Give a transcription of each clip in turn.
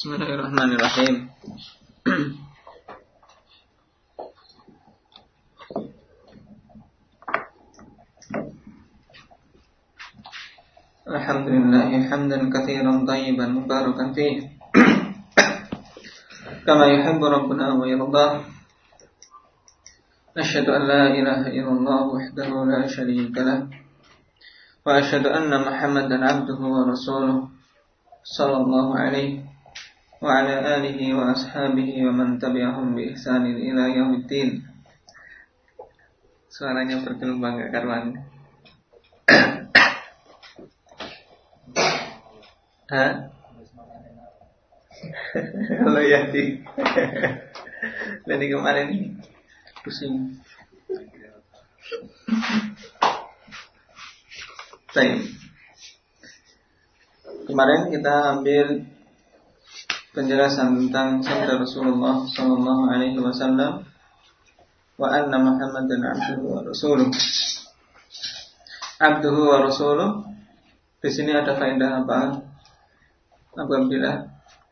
Bismillahirrahmanirrahim. Alhamdulillahi hamdan katsiran thayyiban mubarakan fihi kama yuhibbu rabbuna wa yardah. Asyhadu an la ilaha illallah wahdahu la syarika lah wa asyhadu anna Muhammadan abduhu wa rasuluh sallallahu alaihi wa ala alihi wa ashabihi wa man tabi'ahum bi ihsanin ila yaumiddin. Suaranya bergelombang gak karuan. Kalau ya di dari kemarin pusing. Baik. Kemarin kita ambil penjelasan tentang sabda Rasulullah sallallahu alaihi wasallam, wa anna Muhammadan abduhu wa rasuluh. Abduhu wa rasuluh. Di sini ada faedah apa? Apabila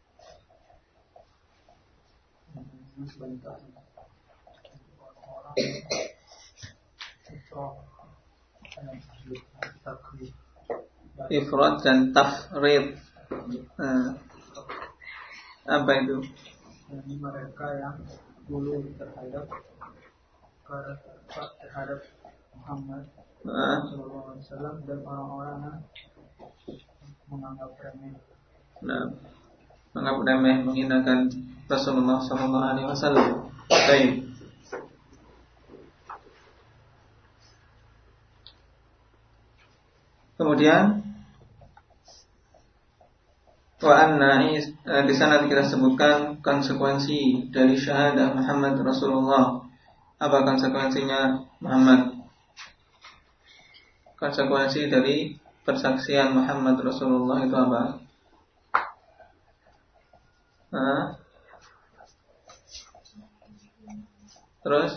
ifrad dan tafrid. Apa itu? Ini mereka yang dulu terhadap Muhammad SAW dan orang-orang yang menganggap remeh. Menganggap remeh, menghinakan Rasulullah SAW. Baik. Kemudian wa anna di sana kita sebutkan konsekuensi dari syahadah Muhammad Rasulullah. Apa konsekuensinya Muhammad? Konsekuensi dari persaksian Muhammad Rasulullah itu apa? Terus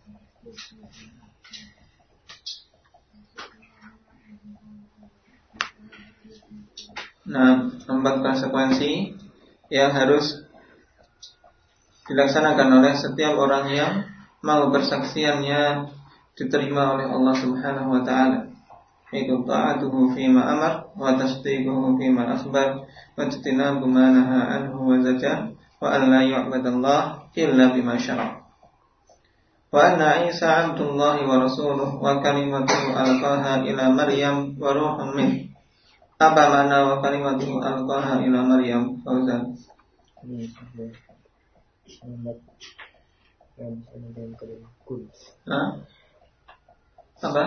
empat konsekuensi yang harus dilaksanakan oleh setiap orang yang mau persaksiannya diterima oleh Allah Subhanahu wa taala. Yaitu ta'atuhu fima amar wa tasdiquhu fima akhbar wa titinabu ma nahaa anhu wa zajar wa an la yu'badallah illa bima syara'. Wa anna Isa 'abdullahi wa rasuluhu wa kalimatuhu alqaha ila Maryam wa ruhun minhu. Apa makna wa kalimatuhu alqaha ila Maryam? Fauzan. Apa?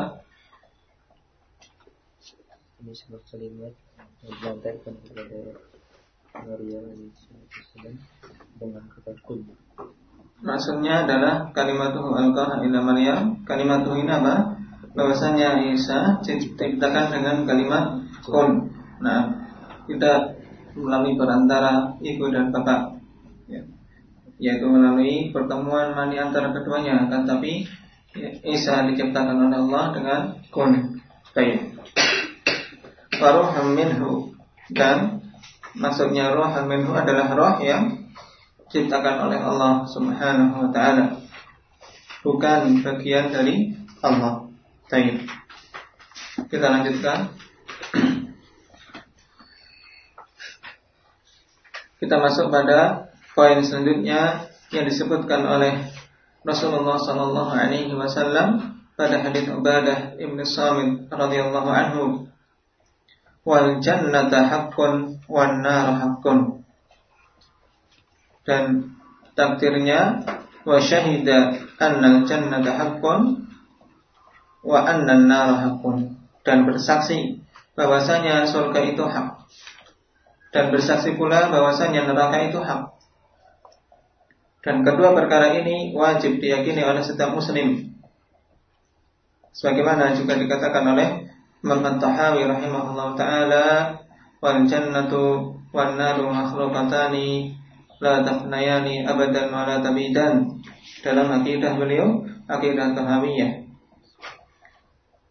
Ini sebuah kalimat yang dilantarkan kepada Maryam alaihissalam dengan kata kun. Maksudnya adalah kalimatuhu alqaha ila Maryam. Kalimatuhu ini apa? Bahwasanya Isa diciptakan dengan kalimat kun. Kita melalui perantara ibu dan bapak, yaitu melalui pertemuan mani antara keduanya. Akan tapi Isa diciptakan oleh Allah dengan kun. Baik. Ruhun minhu, dan maksudnya ruhun minhu adalah roh yang diciptakan oleh Allah Subhanahu wa taala, bukan bagian dari Allah. Baik. Kita lanjutkan. Kita masuk pada poin selanjutnya yang disebutkan oleh Rasulullah sallallahu alaihi wasallam pada hadits Ubadah ibn Samit radhiyallahu anhu. Wal jannata haqqun wan nar haqqun. Dan takdirnya wa syahida annal jannata haqqun wa annan nar haqqun, dan bersaksi bahwasanya surga itu hak, dan bersaksi pula bahwasanya neraka itu hak. Dan kedua perkara ini wajib diyakini oleh setiap muslim, sebagaimana juga dikatakan oleh Imam At-Tahawi rahimahullah ta'ala, wal jannatu wan naru makhluqatani la tafnayani abadan wa la tabidan, dalam akidah beliau, akidah Tahawiyah.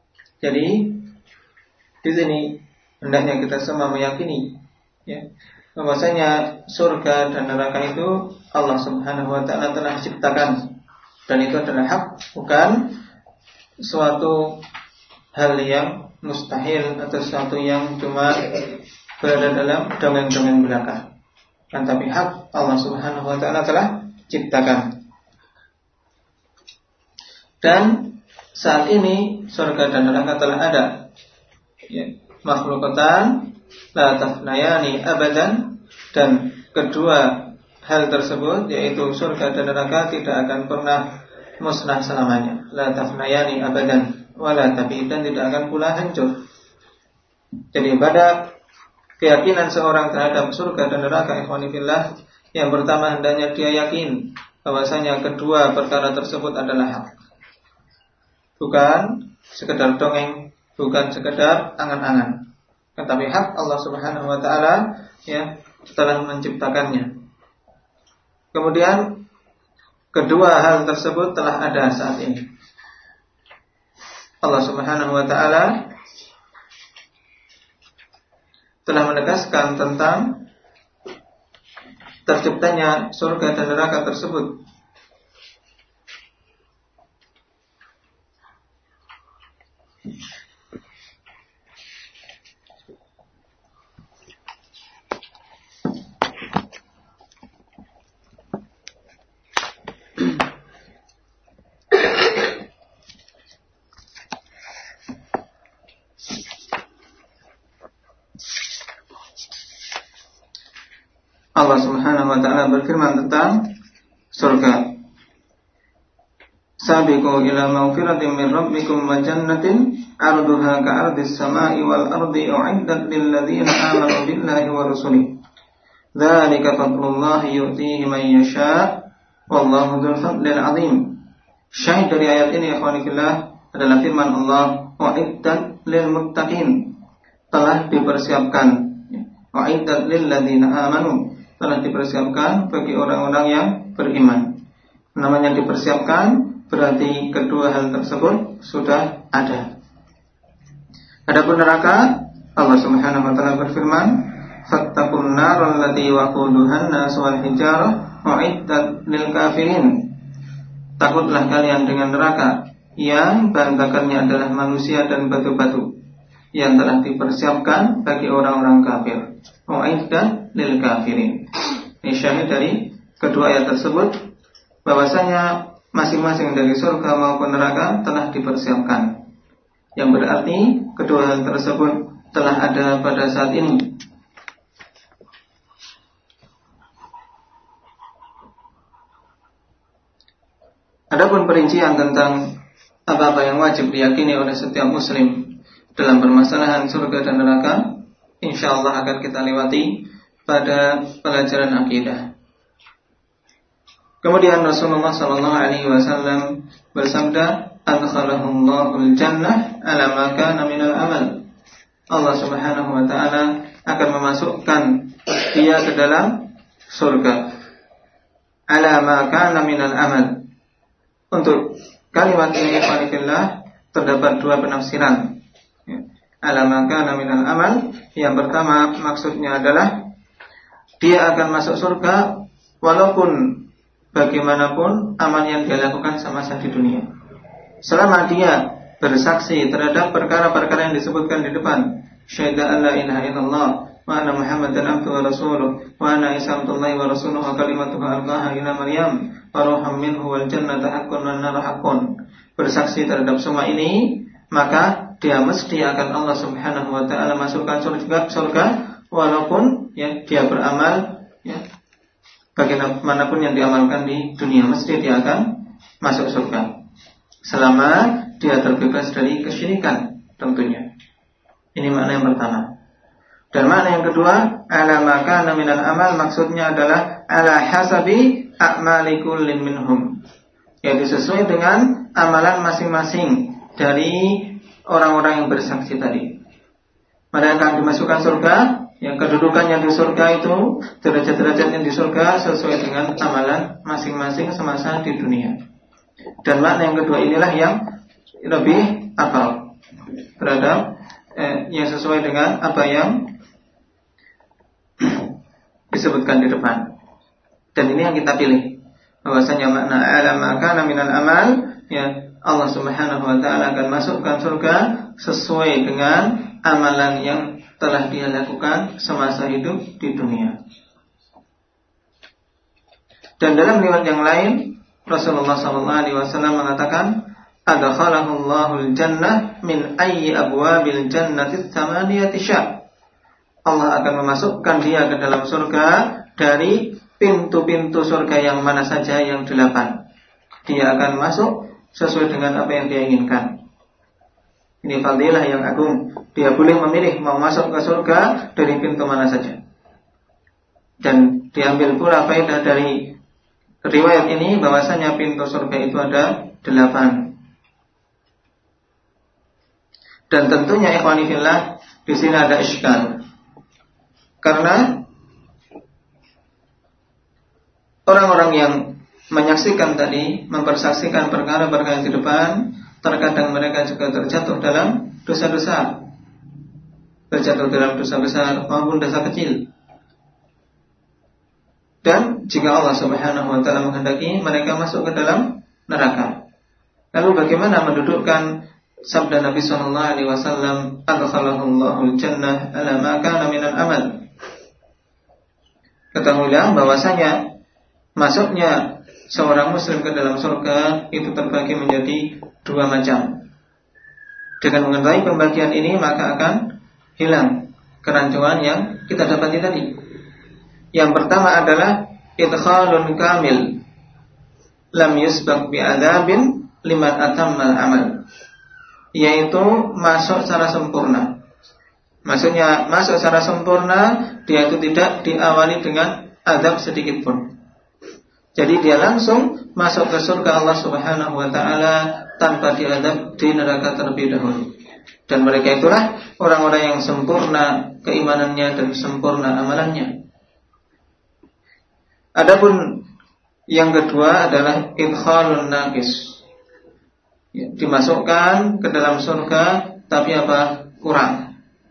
Jadi di sini hendaknya kita semua meyakini, bahwasanya surga dan neraka itu Allah Subhanahu wa taala telah ciptakan, dan itu adalah hak, bukan suatu hal yang mustahil atau sesuatu yang cuma berada dalam domain-domain belaka. Tapi hak Allah Subhanahu wa taala telah ciptakan. Dan saat ini surga dan neraka telah ada. Ya, makhlukatan la tafnayani abadan, dan kedua hal tersebut yaitu surga dan neraka tidak akan pernah musnah selamanya. La tafnayani abadan wala tabidan, tidak akan pula hancur. Jadi pada keyakinan seorang terhadap surga dan neraka, ikhwani fillah, yang pertama hendaknya dia yakin bahwasanya kedua perkara tersebut adalah hak. Bukan sekedar dongeng, bukan sekedar angan-angan, tetapi hak Allah Subhanahu wa taala ya telah menciptakannya. Kemudian kedua hal tersebut telah ada saat ini. Allah Subhanahu wa taala telah menegaskan tentang terciptanya surga dan neraka tersebut. Allah Subhanahu wa taala berfirman tentang surga. Sabiqu ila maghfiratin min rabbikum wa jannatin 'arduha ka'ardis samai wal ardi u'iddat lil ladzina amanu billahi wa rusulihi. Dzalika fadlullahi yu'tihi man yasha' wallahu dzul fadlil 'adzim. Syahid dari ayat ini, ikhwani fillah, adalah firman Allah, u'iddat lil muttaqin, telah dipersiapkan. U'iddat lil ladzina amanu, telah dipersiapkan bagi orang-orang yang beriman. Namanya dipersiapkan berarti kedua hal tersebut sudah ada. Adapun neraka, Allah Subhanahu wa taala berfirman, fattaqun naral lati waquduhan nas wal hijarah u'iddat lil kafirin. Takutlah kalian dengan neraka yang bahan bakarnya adalah manusia dan batu-batu, yang telah dipersiapkan bagi orang-orang kafir. U'iddat lil kafirin. Ini syahid dari kedua ayat tersebut, bahwasanya masing-masing dari surga maupun neraka telah dipersiapkan, yang berarti kedua hal tersebut telah ada pada saat ini. Adapun perincian tentang apa-apa yang wajib diyakini oleh setiap muslim dalam permasalahan surga dan neraka, insyaallah akan kita lewati pada pelajaran akidah. Kemudian Rasulullah sallallahu alaihi wasallam bersabda, "Adkhalahullahu al-jannah ala ma kana minal amal." Allah Subhanahu wa taala akan memasukkan dia ke dalam surga. Ala ma kana minal amal. Untuk kalimat ini, ikhwanillah, terdapat dua penafsiran. Ala ma kana minal amal, yang pertama maksudnya adalah dia akan masuk surga walaupun bagaimanapun amal yang dia lakukan semasa di dunia. Selama dia bersaksi terhadap perkara-perkara yang disebutkan di depan, syahida an la ilaha illallah wa anna muhammadan abduhu wa rasuluh wa anna isa abdullahi wa rasuluhu wa kalimatuhu alqaha ila maryam wa ruham minhu wal jannata haqqun wan nar haqqun. Bersaksi terhadap semua ini, maka dia mesti akan Allah Subhanahu wa taala masukkan surga walaupun ya dia beramal ya bagaimanapun yang diamalkan di dunia, mesti dia akan masuk surga selama dia terbebas dari kesyirikan tentunya. Ini makna yang pertama. Dan makna yang kedua, ala maka minal amal, maksudnya adalah ala hasabi a'mali kullin minhum, yaitu sesuai dengan amalan masing-masing dari orang-orang yang bersaksi tadi. Mereka akan dimasukkan surga, yang kedudukannya di surga itu, derajat-derajatnya di surga sesuai dengan amalan masing-masing semasa di dunia. Dan makna yang kedua inilah yang lebih afdal terhadap yang sesuai dengan apa yang disebutkan di depan. Dan ini yang kita pilih. Bahwasanya makna alama kana minal amal, ya Allah Subhanahu wa taala akan masukkan surga sesuai dengan amalan yang telah dia lakukan semasa hidup di dunia. Dan dalam riwayat yang lain Rasulullah SAW mengatakan, adkhalahu Allahul jannah min ayyi abwabil jannati tsamaniyati sya'. Allah akan memasukkan dia ke dalam surga dari pintu-pintu surga yang mana saja yang 8. Dia akan masuk sesuai dengan apa yang dia inginkan. Ini fadilah yang agung. Dia boleh memilih mau masuk ke surga dari pintu mana saja. Dan diambil pula faedah dari riwayat ini bahwasanya pintu surga itu ada 8. Dan tentunya ikhwani fillah di sini ada iskal. Karena orang-orang yang menyaksikan tadi, mempersaksikan perkara-perkara yang di depan, terkadang mereka juga terjatuh dalam dosa besar. Terjatuh dalam dosa besar maupun dosa kecil. Dan jika Allah Subhanahu wa taala menghendaki, mereka masuk ke dalam neraka. Lalu bagaimana mendudukkan sabda Nabi sallallahu alaihi wasallam, adkhalahu Allahul jannah ala ma kana minal amal. Ketahuilah bahwasanya masuknya seorang muslim ke dalam surga itu terbagi menjadi 2 macam. Dengan mengetahui pembagian ini maka akan hilang kerancuan yang kita dapati tadi. Yang pertama adalah idkhalun kamil lam yusbaq bi adzabin liman atammal amal, yaitu masuk secara sempurna. Maksudnya masuk secara sempurna, dia itu tidak diawali dengan azab sedikit pun. Jadi dia langsung masuk ke surga Allah Subhanahu wa taala tanpa diazab di neraka terlebih dahulu. Dan mereka itulah orang-orang yang sempurna keimanannya dan sempurna amalannya. Adapun yang kedua adalah idkhalun naqis. Ya, dimasukkan ke dalam surga tapi apa? Kurang.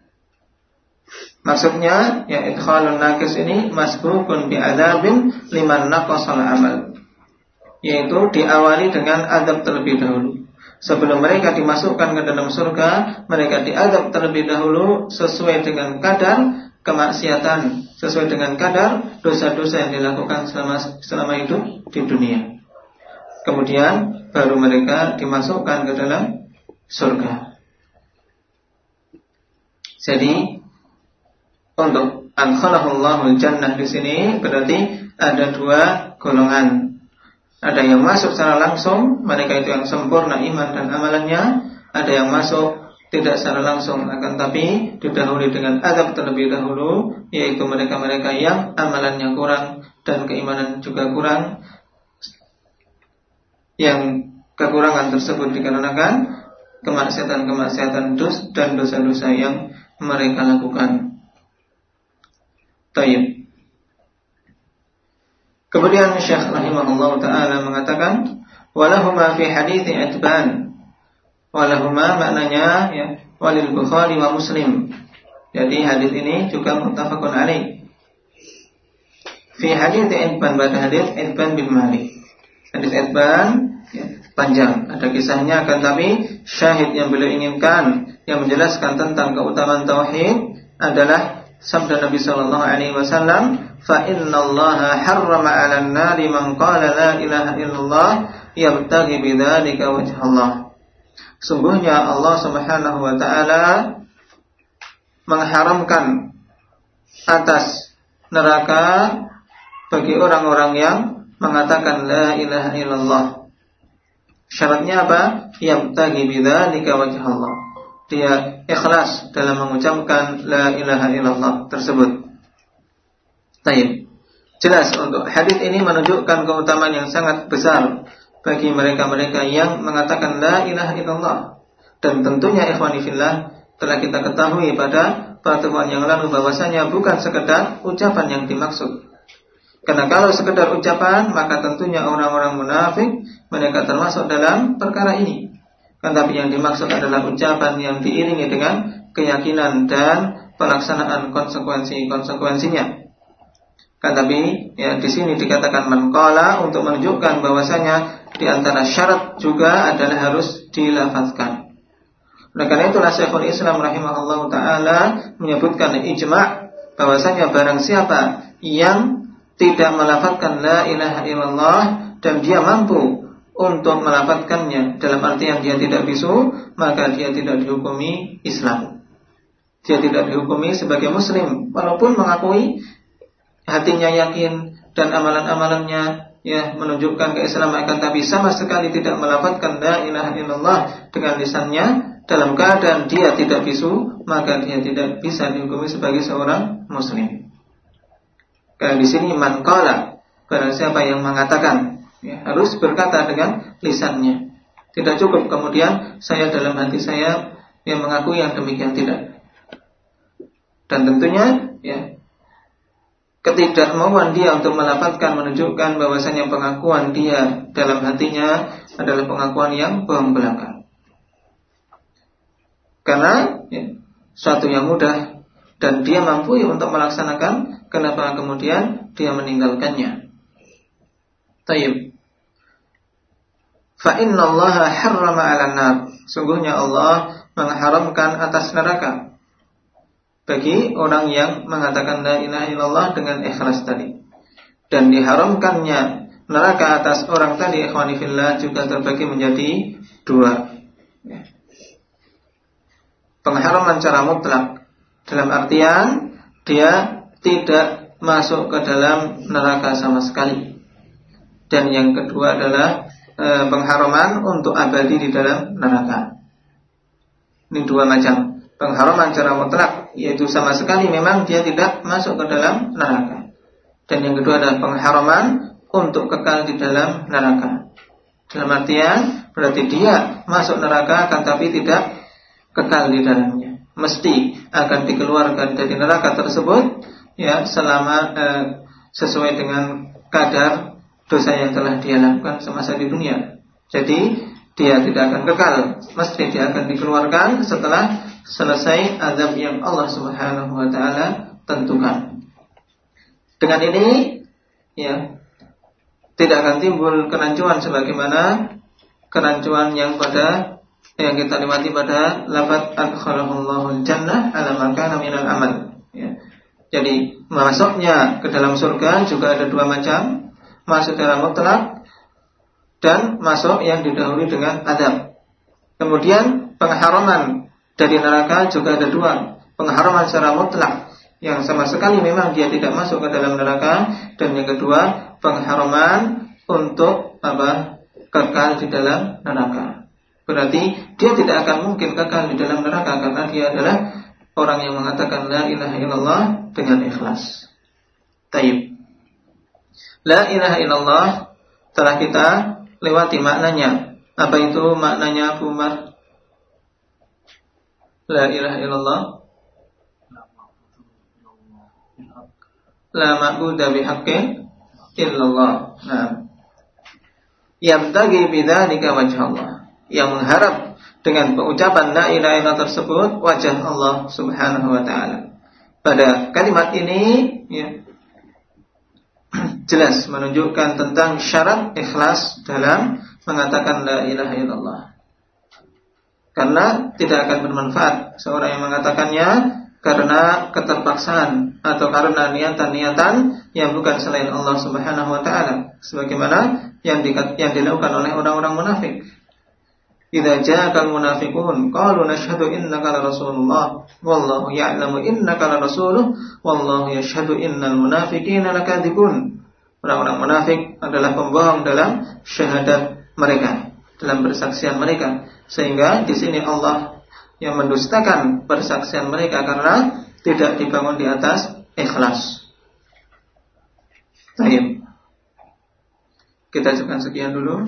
Maksudnya ya idkhalun naqis ini masbukun bi adzabin liman naqasal amal, yaitu diawali dengan azab terlebih dahulu. Sebelum mereka dimasukkan ke dalam surga, mereka diazab terlebih dahulu sesuai dengan kadar kemaksiatan, sesuai dengan kadar dosa-dosa yang dilakukan selama hidup di dunia. Kemudian baru mereka dimasukkan ke dalam surga. Jadi untuk adkhalahul jannah di sini berarti ada 2 golongan. Ada yang masuk secara langsung, mereka itu yang sempurna iman dan amalannya. Ada yang masuk tidak secara langsung, akan tapi didahului dengan azab terlebih dahulu, yaitu mereka-mereka yang amalannya kurang dan keimanan juga kurang. Yang kekurangan tersebut dikarenakan kemaksiatan-kemaksiatan dan dosa-dosa yang mereka lakukan. Tayyib. Kemudian Syekh rahimahullah ta'ala mengatakan, walahuma fi hadithi Itban. Walahuma maknanya ya, walil Bukhari wa Muslim. Jadi hadis ini juga muttafaqun alaih. Fi hadithi Itban, pada hadis Itban bin Malik. Hadis Itban ya, panjang, ada kisahnya, akan tapi syahid yang beliau inginkan yang menjelaskan tentang keutamaan tauhid adalah sabda Nabi sallallahu alaihi wasallam, fa innallaha harrama 'alan nari man qala la ilaha illallah yabtaghi bidzalika wajhallah. Sungguhnya Allah Subhanahu wa taala mengharamkan atas neraka bagi orang-orang yang mengatakan la ilaha illallah. Syaratnya apa? Yabtaghi bidzalika wajhallah. Dia ikhlas dalam mengucapkan la ilaha illallah tersebut. Tayyib. Jelas untuk hadis ini menunjukkan keutamaan yang sangat besar bagi mereka-mereka yang mengatakan la ilaha illallah. Dan tentunya ikhwani fillah telah kita ketahui pada pertemuan yang lalu bahwasanya bukan sekedar ucapan yang dimaksud. Karena kalau sekedar ucapan maka tentunya orang-orang munafik mereka termasuk dalam perkara ini. Tapi yang dimaksud adalah ucapan yang diiringi dengan keyakinan dan pelaksanaan konsekuensi-konsekuensinya. Tapi ya di sini dikatakan man qala untuk menunjukkan bahwasanya di antara syarat juga adalah harus dilafazkan. Oleh karena itulah Syekhul Islam rahimahullah taala menyebutkan ijma' bahwasanya barang siapa yang tidak melafazkan la ilaha illallah dan dia mampu untuk melafazkannya dalam artian dia tidak bisu, maka dia tidak dihukumi Islam. Dia tidak dihukumi sebagai muslim walaupun mengakui hatinya yakin dan amalan-amalannya ya menunjukkan keislaman, akan tapi sama sekali tidak melafazkan la ilaha illallah dengan lisannya dalam keadaan dia tidak bisu, maka dia tidak bisa dihukumi sebagai seorang muslim. Karena di sini man qala, barang siapa yang mengatakan, ya, harus berkata dengan lisannya. Tidak cukup kemudian saya dalam hati saya yang mengakui yang demikian, tidak. Dan tentunya ya ketidakmauan dia untuk melafazkan menunjukkan bahwasanya pengakuan dia dalam hatinya adalah pengakuan yang bohong belaka. Karena ya, suatu yang mudah dan dia mampu untuk melaksanakan, kenapa kemudian dia meninggalkannya? Tayyib. Fa innallaha harrama 'alan nar. Sungguhnya Allah mengharamkan atas neraka bagi orang yang mengatakan la ilaha illallah dengan ikhlas tadi. Dan diharamkannya neraka atas orang tadi ikhwani fillah juga terbagi menjadi dua. Pengharaman secara mutlak dalam artian dia tidak masuk ke dalam neraka sama sekali. Dan yang kedua adalah pengharaman untuk abadi di dalam neraka. Ini dua macam. Pengharaman secara mutlak yaitu sama sekali memang dia tidak masuk ke dalam neraka. Dan yang kedua adalah pengharaman untuk kekal di dalam neraka. Dalam artian berarti dia masuk neraka akan tapi tidak kekal di dalamnya. Mesti akan dikeluarkan dari neraka tersebut ya selama sesuai dengan kadar dosa yang telah dia lakukan semasa di dunia. Jadi dia tidak akan kekal, mesti dia akan dikeluarkan setelah selesai azab yang Allah Subhanahu wa taala tentukan. Dengan ini ya tidak akan timbul kerancuan sebagaimana kerancuan yang kita lewati pada lafaz adkhalahullahu jannah ala ma kana minal amal ya. Jadi masuknya ke dalam surga juga ada dua macam, masuk secara mutlak dan masuk yang didahului dengan adab. Kemudian pengharaman dari neraka juga ada dua. Pengharaman secara mutlak yang sama sekali memang dia tidak masuk ke dalam neraka, dan yang kedua pengharaman untuk kekal di dalam neraka. Berarti dia tidak akan mungkin kekal di dalam neraka karena dia adalah orang yang mengatakan la ilaha illallah dengan ikhlas. Taib. La ilaha illallah telah kita lewati maknanya. Apa itu maknanya Abu Umar? La ilaha illallah la ma'budu bihaqqin illallah. Nah, yabtaghi bidzalika wajhallah, yang mengharap dengan pengucapan la ilaha illallah tersebut wajah Allah Subhanahu wa taala. Pada kalimat ini ya, jelas menunjukkan tentang syarat ikhlas dalam mengatakan la ilaha illallah. Karena tidak akan bermanfaat seorang yang mengatakannya karena keterpaksaan atau karena niatan-niatan yang bukan selain Allah Subhanahu wa taala, sebagaimana yang dilakukan oleh orang-orang munafik. Idza ja'akal munafiqun qalu nashhadu innaka la rasulullah wallahu ya'lamu innaka la rasuluh wallahu yashhadu innal munafiqina lakadzibun. Orang-orang munafik adalah pembohong dalam syahadat mereka, dalam persaksian mereka. Sehingga di sini Allah yang mendustakan persaksian mereka karena tidak dibangun di atas ikhlas. Baik. Kita cukupkan sekian dulu.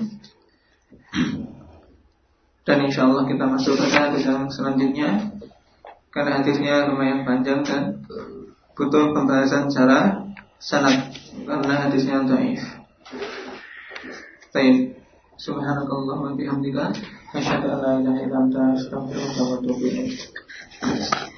Dan insyaallah kita masuk pada hadis yang selanjutnya. Karena hadisnya lumayan panjang dan butuh pembahasan secara sanad karena hadisnya dhaif. Baik. Subhanakallahumma wa bihamdika asyhadu an la ilaha illa anta astaghfiruka wa atubu ilaik.